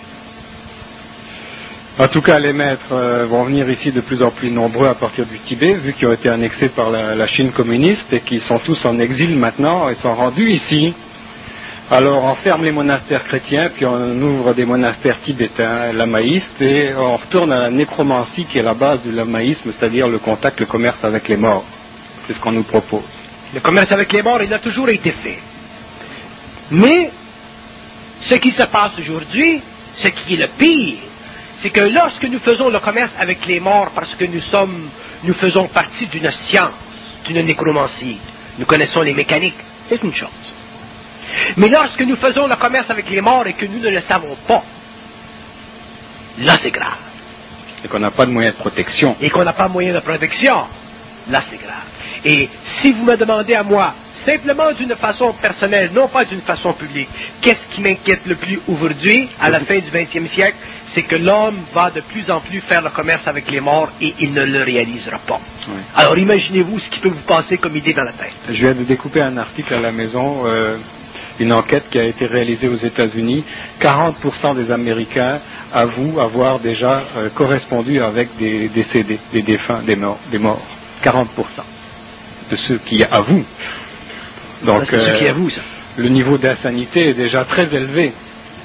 En tout cas, les maîtres euh, vont venir ici de plus en plus nombreux à partir du Tibet, vu qu'ils ont été annexés par la, la Chine communiste et qu'ils sont tous en exil maintenant et sont rendus ici. Alors on ferme les monastères chrétiens, puis on ouvre des monastères tibétains, lamaïstes, et on retourne à la nécromancie qui est la base du lamaïsme, c'est-à-dire le contact, le commerce avec les morts. C'est ce qu'on nous propose. Le commerce avec les morts, il a toujours été fait. Mais, ce qui se passe aujourd'hui, ce qui est le pire, c'est que lorsque nous faisons le commerce avec les morts parce que nous sommes, nous faisons partie d'une science, d'une nécromancie, nous connaissons les mécaniques, c'est une chose. Mais lorsque nous faisons le commerce avec les morts et que nous ne le savons pas, là c'est grave. Et qu'on n'a pas de moyens de protection. Et qu'on n'a pas de moyens de protection, là c'est grave. Et si vous me demandez à moi, simplement d'une façon personnelle, non pas d'une façon publique, qu'est-ce qui m'inquiète le plus aujourd'hui, à la fin du vingtième siècle, c'est que l'homme va de plus en plus faire le commerce avec les morts et il ne le réalisera pas. Oui. Alors imaginez-vous ce qui peut vous passer comme idée dans la tête. Je viens de découper un article à la maison, euh, une enquête qui a été réalisée aux États-Unis. quarante pour cent des Américains avouent avoir déjà euh, correspondu avec des décédés, des défunts, des morts. Des morts. quarante pour cent de ceux qui avouent. Donc, c'est ceux qui avouent, ça. Le niveau d'insanité est déjà très élevé.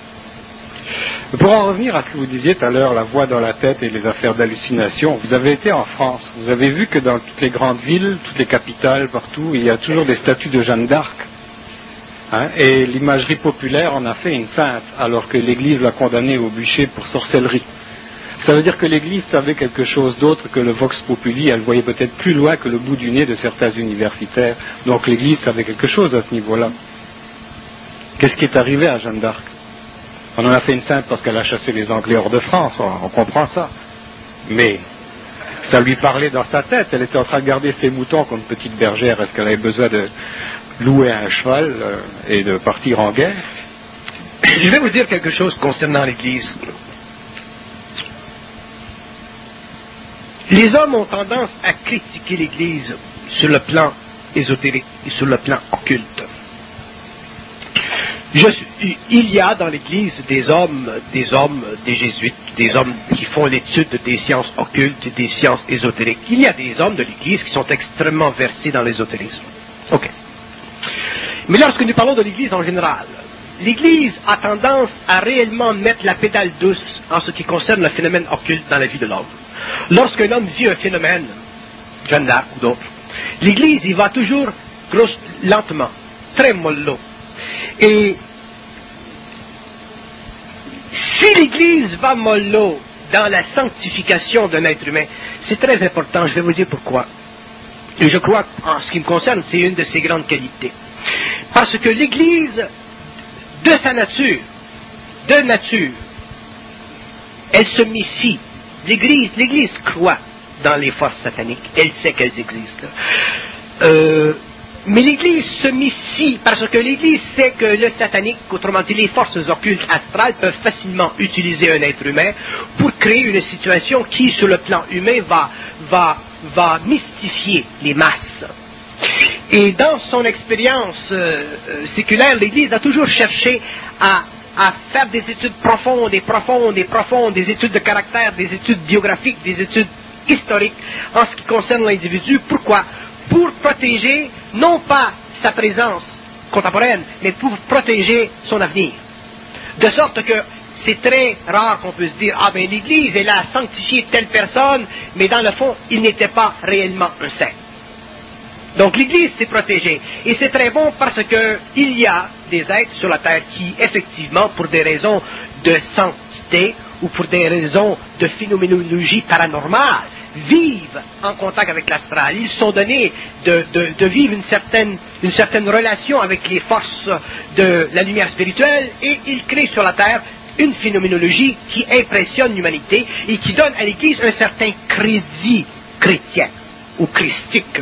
Pour en revenir à ce que vous disiez tout à l'heure, la voix dans la tête et les affaires d'hallucination, vous avez été en France, vous avez vu que dans toutes les grandes villes, toutes les capitales, partout, il y a toujours des statues de Jeanne d'Arc. Hein, et l'imagerie populaire en a fait une sainte, alors que l'Église l'a condamnée au bûcher pour sorcellerie. Ça veut dire que l'Église savait quelque chose d'autre que le vox populi, elle voyait peut-être plus loin que le bout du nez de certains universitaires. Donc l'Église savait quelque chose à ce niveau-là. Qu'est-ce qui est arrivé à Jeanne d'Arc? On en a fait une sainte parce qu'elle a chassé les Anglais hors de France, on, on comprend ça. Mais ça lui parlait dans sa tête, elle était en train de garder ses moutons comme petite bergère. Est-ce qu'elle avait besoin de louer un cheval euh, et de partir en guerre? Je vais vous dire quelque chose concernant l'Église. Les hommes ont tendance à critiquer l'Église sur le plan ésotérique et sur le plan occulte. Je, il y a dans l'Église des hommes, des hommes, des jésuites, des hommes qui font l'étude des sciences occultes et des sciences ésotériques. Il y a des hommes de l'Église qui sont extrêmement versés dans l'ésotérisme. Ok. Mais lorsque nous parlons de l'Église en général, l'Église a tendance à réellement mettre la pédale douce en ce qui concerne le phénomène occulte dans la vie de l'homme. Lorsqu'un homme vit un phénomène, Jeanne d'Arc ou d'autres, l'Église y va toujours grosse, lentement, très mollo. Et si l'Église va mollo dans la sanctification d'un être humain, c'est très important, je vais vous dire pourquoi. Et je crois, en ce qui me concerne, c'est une de ses grandes qualités. Parce que l'Église, de sa nature, de nature, elle se méfie. L'Église, l'Église croit dans les forces sataniques. Elle sait qu'elles existent. Euh, mais l'Église se méfie parce que l'Église sait que le satanique, autrement dit les forces occultes astrales, peuvent facilement utiliser un être humain pour créer une situation qui, sur le plan humain, va, va, va mystifier les masses. Et dans son expérience euh, séculaire, l'Église a toujours cherché à, à faire des études profondes et profondes et profondes, des études de caractère, des études biographiques, des études historiques en ce qui concerne l'individu. Pourquoi? Pour protéger, non pas sa présence contemporaine, mais pour protéger son avenir. De sorte que c'est très rare qu'on puisse dire « Ah ben l'Église, elle a sanctifié telle personne, mais dans le fond, il n'était pas réellement un saint. » Donc l'Église s'est protégée. Et c'est très bon parce qu'il y a des êtres sur la terre qui, effectivement, pour des raisons de sanctité ou pour des raisons de phénoménologie paranormale, vivent en contact avec l'astral. Ils sont donnés de, de, de vivre une certaine, une certaine relation avec les forces de la lumière spirituelle et ils créent sur la terre une phénoménologie qui impressionne l'humanité et qui donne à l'Église un certain crédit chrétien ou christique.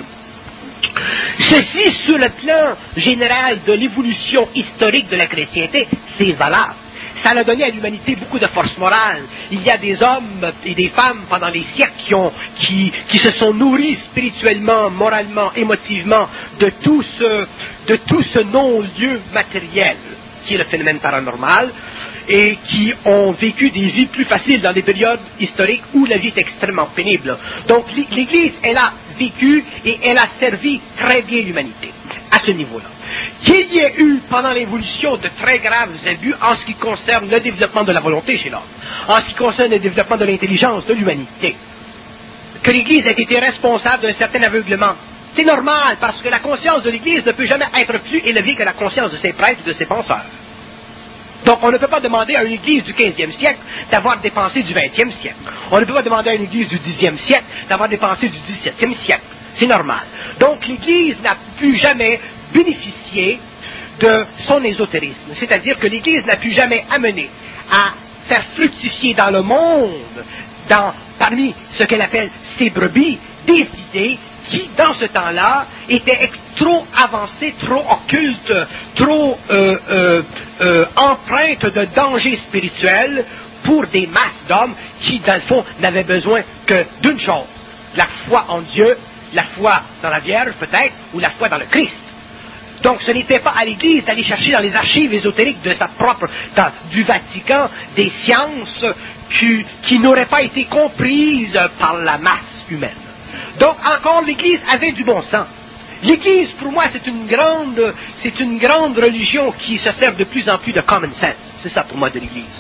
Ceci, sur le plan général de l'évolution historique de la chrétienté, c'est valable. Ça a donné à l'humanité beaucoup de force morale. Il y a des hommes et des femmes pendant les siècles qui, ont, qui, qui se sont nourris spirituellement, moralement, émotivement de tout ce, de tout ce non-lieu matériel qui est le phénomène paranormal et qui ont vécu des vies plus faciles dans des périodes historiques où la vie est extrêmement pénible. Donc l'Église, elle a vécu et elle a servi très bien l'humanité à ce niveau-là. Qu'il y ait eu pendant l'évolution de très graves abus en ce qui concerne le développement de la volonté chez l'homme, en ce qui concerne le développement de l'intelligence de l'humanité, que l'Église ait été responsable d'un certain aveuglement, c'est normal parce que la conscience de l'Église ne peut jamais être plus élevée que la conscience de ses prêtres et de ses penseurs. Donc, on ne peut pas demander à une Église du quinzième siècle d'avoir des pensées du vingtième siècle. On ne peut pas demander à une Église du dixième siècle d'avoir des pensées du dix-septième siècle. C'est normal. Donc, l'Église n'a plus jamais bénéficié de son ésotérisme. C'est-à-dire que l'Église n'a plus jamais amené à faire fructifier dans le monde, dans, parmi ce qu'elle appelle ses brebis, des idées qui, dans ce temps-là, étaient trop avancées, trop occultes, trop euh, euh, euh, empreintes de danger spirituel pour des masses d'hommes qui, dans le fond, n'avaient besoin que d'une chose, la foi en Dieu, la foi dans la Vierge peut-être, ou la foi dans le Christ. Donc ce n'était pas à l'Église d'aller chercher dans les archives ésotériques de sa propre, dans, du Vatican, des sciences qui, qui n'auraient pas été comprises par la masse humaine. Donc, encore, l'Église avait du bon sens. L'Église, pour moi, c'est une grande, c'est une grande religion qui se sert de plus en plus de common sense. C'est ça, pour moi, de l'Église.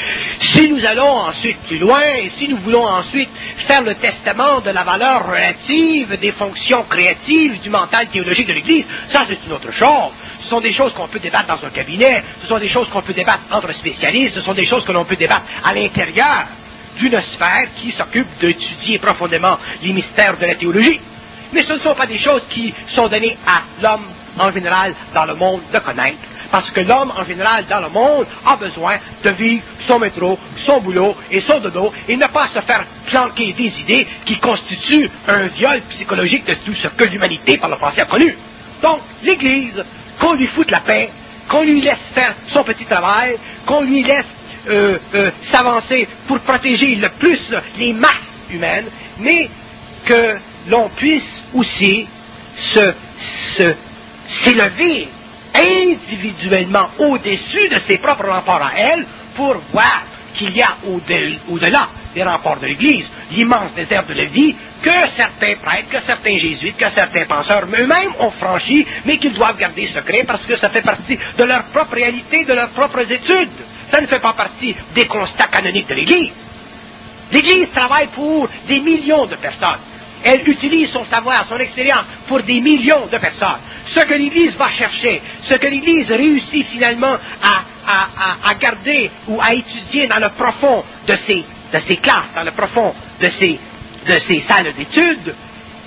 Si nous allons ensuite plus loin, et si nous voulons ensuite faire le testament de la valeur relative des fonctions créatives du mental théologique de l'Église, ça, c'est une autre chose. Ce sont des choses qu'on peut débattre dans un cabinet, ce sont des choses qu'on peut débattre entre spécialistes, ce sont des choses que l'on peut débattre à l'intérieur d'une sphère qui s'occupe d'étudier profondément les mystères de la théologie. Mais ce ne sont pas des choses qui sont données à l'homme en général dans le monde de connaître, parce que l'homme en général dans le monde a besoin de vivre son métro, son boulot et son dodo, et ne pas se faire planquer des idées qui constituent un viol psychologique de tout ce que l'humanité par le passé a connu. Donc, l'Église, qu'on lui foute la paix, qu'on lui laisse faire son petit travail, qu'on lui laisse Euh, euh, s'avancer pour protéger le plus les masses humaines, mais que l'on puisse aussi se, se, s'élever individuellement au-dessus de ses propres remparts à elle pour voir qu'il y a au-delà des remparts de l'Église l'immense désert de la vie que certains prêtres, que certains jésuites, que certains penseurs eux-mêmes ont franchi, mais qu'ils doivent garder secret parce que ça fait partie de leur propre réalité, de leurs propres études. Ça ne fait pas partie des constats canoniques de l'Église. L'Église travaille pour des millions de personnes. Elle utilise son savoir, son expérience pour des millions de personnes. Ce que l'Église va chercher, ce que l'Église réussit finalement à, à, à, à garder ou à étudier dans le profond de ses, de ses classes, dans le profond de ses, de ses salles d'études,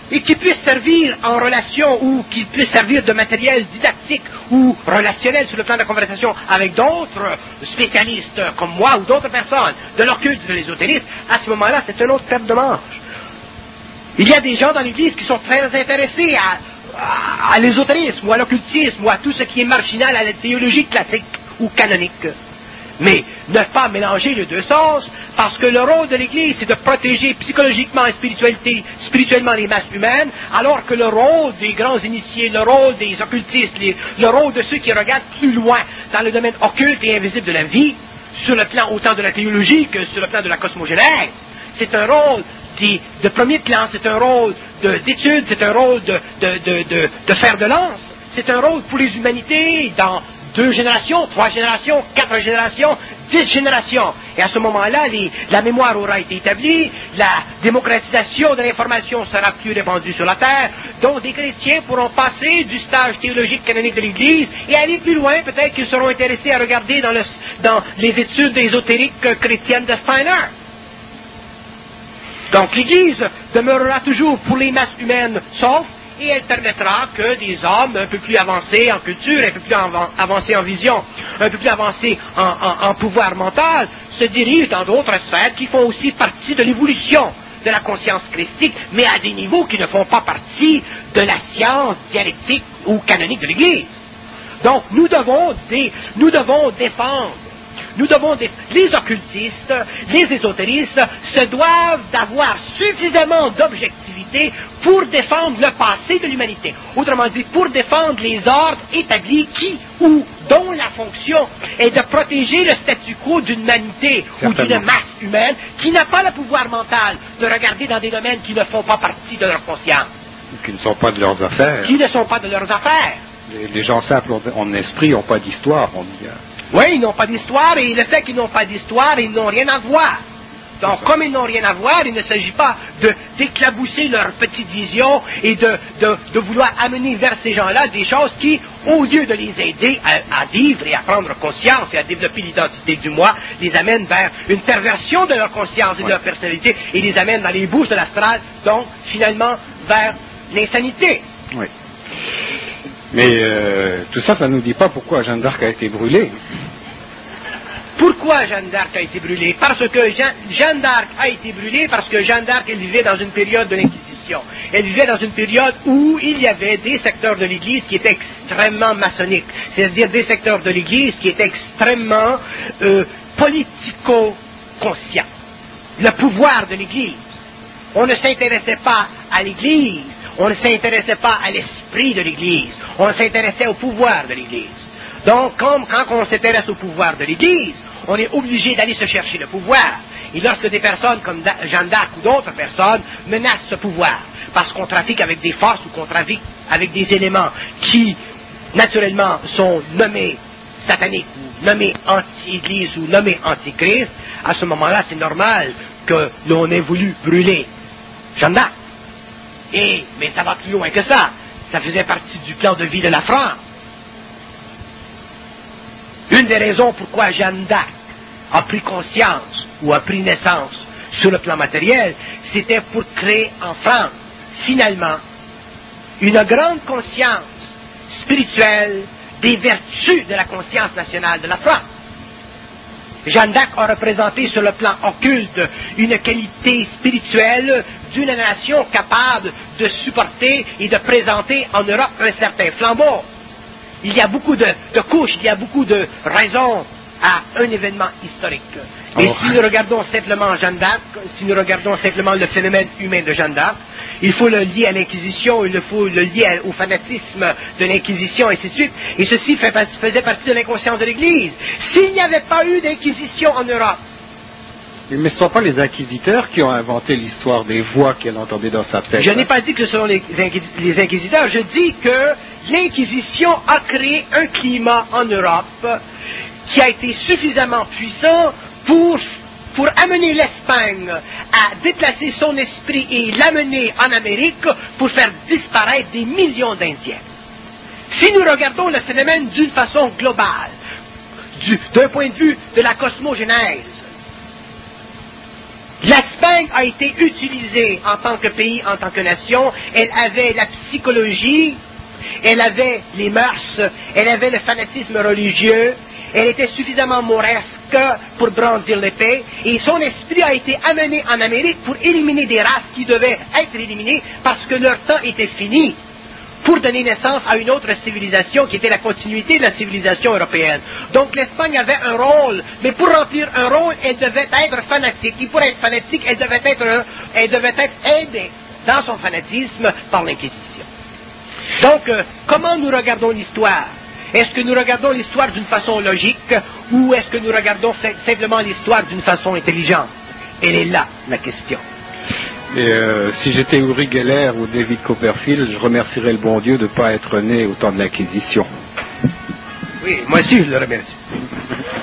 et qui puisse servir en relation ou qui puisse servir de matériel didactique ou relationnel sur le plan de la conversation avec d'autres spécialistes comme moi ou d'autres personnes de l'occulte, de l'ésotérisme, à ce moment-là, c'est un autre paire de manches. Il y a des gens dans l'Église qui sont très intéressés à, à, à l'ésotérisme ou à l'occultisme ou à tout ce qui est marginal à la théologie classique ou canonique. Mais ne pas mélanger les deux sens, parce que le rôle de l'Église, c'est de protéger psychologiquement et spirituellement les masses humaines, alors que le rôle des grands initiés, le rôle des occultistes, les, le rôle de ceux qui regardent plus loin dans le domaine occulte et invisible de la vie, sur le plan autant de la théologie que sur le plan de la cosmogénèse, c'est un rôle de, de premier plan, c'est un rôle de, d'étude, c'est un rôle de, de, de, de, de fer de lance, c'est un rôle pour les humanités dans deux générations, trois générations, quatre générations, dix générations. Et à ce moment-là, les, la mémoire aura été établie, la démocratisation de l'information sera plus répandue sur la terre, donc des chrétiens pourront passer du stage théologique canonique de l'Église et aller plus loin. Peut-être qu'ils seront intéressés à regarder dans, le, dans les études ésotériques chrétiennes de Steiner. Donc l'Église demeurera toujours pour les masses humaines, sauf et elle permettra que des hommes un peu plus avancés en culture, un peu plus avancés en vision, un peu plus avancés en, en, en pouvoir mental, se dirigent dans d'autres sphères qui font aussi partie de l'évolution de la conscience christique, mais à des niveaux qui ne font pas partie de la science dialectique ou canonique de l'Église. Donc nous devons, dé, nous devons défendre, nous devons dé, les occultistes, les ésotéristes se doivent d'avoir suffisamment d'objectivité pour défendre le passé de l'humanité. Autrement dit, pour défendre les ordres établis qui ou dont la fonction est de protéger le statu quo d'une humanité ou d'une masse humaine qui n'a pas le pouvoir mental de regarder dans des domaines qui ne font pas partie de leur conscience. Qui ne sont pas de leurs affaires. Qui ne sont pas de leurs affaires. Les, les gens simples en esprit n'ont pas d'histoire, on dit. Oui, ils n'ont pas d'histoire, et le fait qu'ils n'ont pas d'histoire, ils n'ont rien à voir. Donc, comme ils n'ont rien à voir, il ne s'agit pas de, d'éclabousser leur petite vision et de, de, de vouloir amener vers ces gens-là des choses qui, au lieu de les aider à, à vivre et à prendre conscience et à développer l'identité du moi, les amènent vers une perversion de leur conscience et de leur personnalité et les amènent dans les bouches de l'astral, donc, finalement, vers l'insanité. Oui. Mais euh, tout ça, ça ne nous dit pas pourquoi Jeanne d'Arc a été brûlée. Pourquoi Jeanne d'Arc a été brûlée? Parce que Jeanne, Jeanne d'Arc a été brûlée parce que Jeanne d'Arc, elle vivait dans une période de l'Inquisition. Elle vivait dans une période où il y avait des secteurs de l'Église qui étaient extrêmement maçonniques, c'est-à-dire des secteurs de l'Église qui étaient extrêmement euh, politico-conscients. Le pouvoir de l'Église. On ne s'intéressait pas à l'Église, on ne s'intéressait pas à l'esprit de l'Église, on s'intéressait au pouvoir de l'Église. Donc, comme quand on s'intéresse au pouvoir de l'Église, on est obligé d'aller se chercher le pouvoir. Et lorsque des personnes comme Jeanne d'Arc ou d'autres personnes menacent ce pouvoir, parce qu'on trafique avec des forces ou qu'on trafique avec des éléments qui, naturellement, sont nommés sataniques ou nommés anti-Église ou nommés anti-Christ, à ce moment-là, c'est normal que l'on ait voulu brûler Jeanne d'Arc. Et, mais ça va plus loin que ça. Ça faisait partie du plan de vie de la France. Une des raisons pourquoi Jeanne d'Arc a pris conscience ou a pris naissance sur le plan matériel, c'était pour créer en France, finalement, une grande conscience spirituelle des vertus de la conscience nationale de la France. Jeanne d'Arc a représenté sur le plan occulte une qualité spirituelle d'une nation capable de supporter et de présenter en Europe un certain flambeau. Il y a beaucoup de, de couches, il y a beaucoup de raisons à un événement historique. Et oh. si nous regardons simplement Jeanne d'Arc, si nous regardons simplement le phénomène humain de Jeanne d'Arc, il faut le lier à l'Inquisition, il faut le lier au fanatisme de l'Inquisition, et ainsi de suite. Et ceci fait, faisait partie de l'inconscience de l'Église. S'il n'y avait pas eu d'Inquisition en Europe, mais ce ne sont pas les inquisiteurs qui ont inventé l'histoire des voix qu'elle entendait dans sa tête. Je n'ai pas dit que ce sont les, les inquisiteurs, je dis que l'Inquisition a créé un climat en Europe qui a été suffisamment puissant pour, pour amener l'Espagne à déplacer son esprit et l'amener en Amérique pour faire disparaître des millions d'Indiens. Si nous regardons le phénomène d'une façon globale, du, d'un point de vue de la cosmogénèse, l'Espagne l'Espagne a été utilisée en tant que pays, en tant que nation. Elle avait la psychologie, elle avait les mœurs, elle avait le fanatisme religieux, elle était suffisamment mauresque pour brandir l'épée, et son esprit a été amené en Amérique pour éliminer des races qui devaient être éliminées parce que leur temps était fini, pour donner naissance à une autre civilisation qui était la continuité de la civilisation européenne. Donc l'Espagne avait un rôle, mais pour remplir un rôle, elle devait être fanatique. Et pour être fanatique, elle devait être, elle devait être aidée dans son fanatisme par l'Inquisition. Donc, euh, comment nous regardons l'histoire? Est-ce que nous regardons l'histoire d'une façon logique ou est-ce que nous regardons simplement l'histoire d'une façon intelligente? Elle est là, la question. Et euh, si j'étais Uri Geller ou David Copperfield, je remercierais le bon Dieu de ne pas être né au temps de l'Inquisition. Oui, moi aussi je le remercie.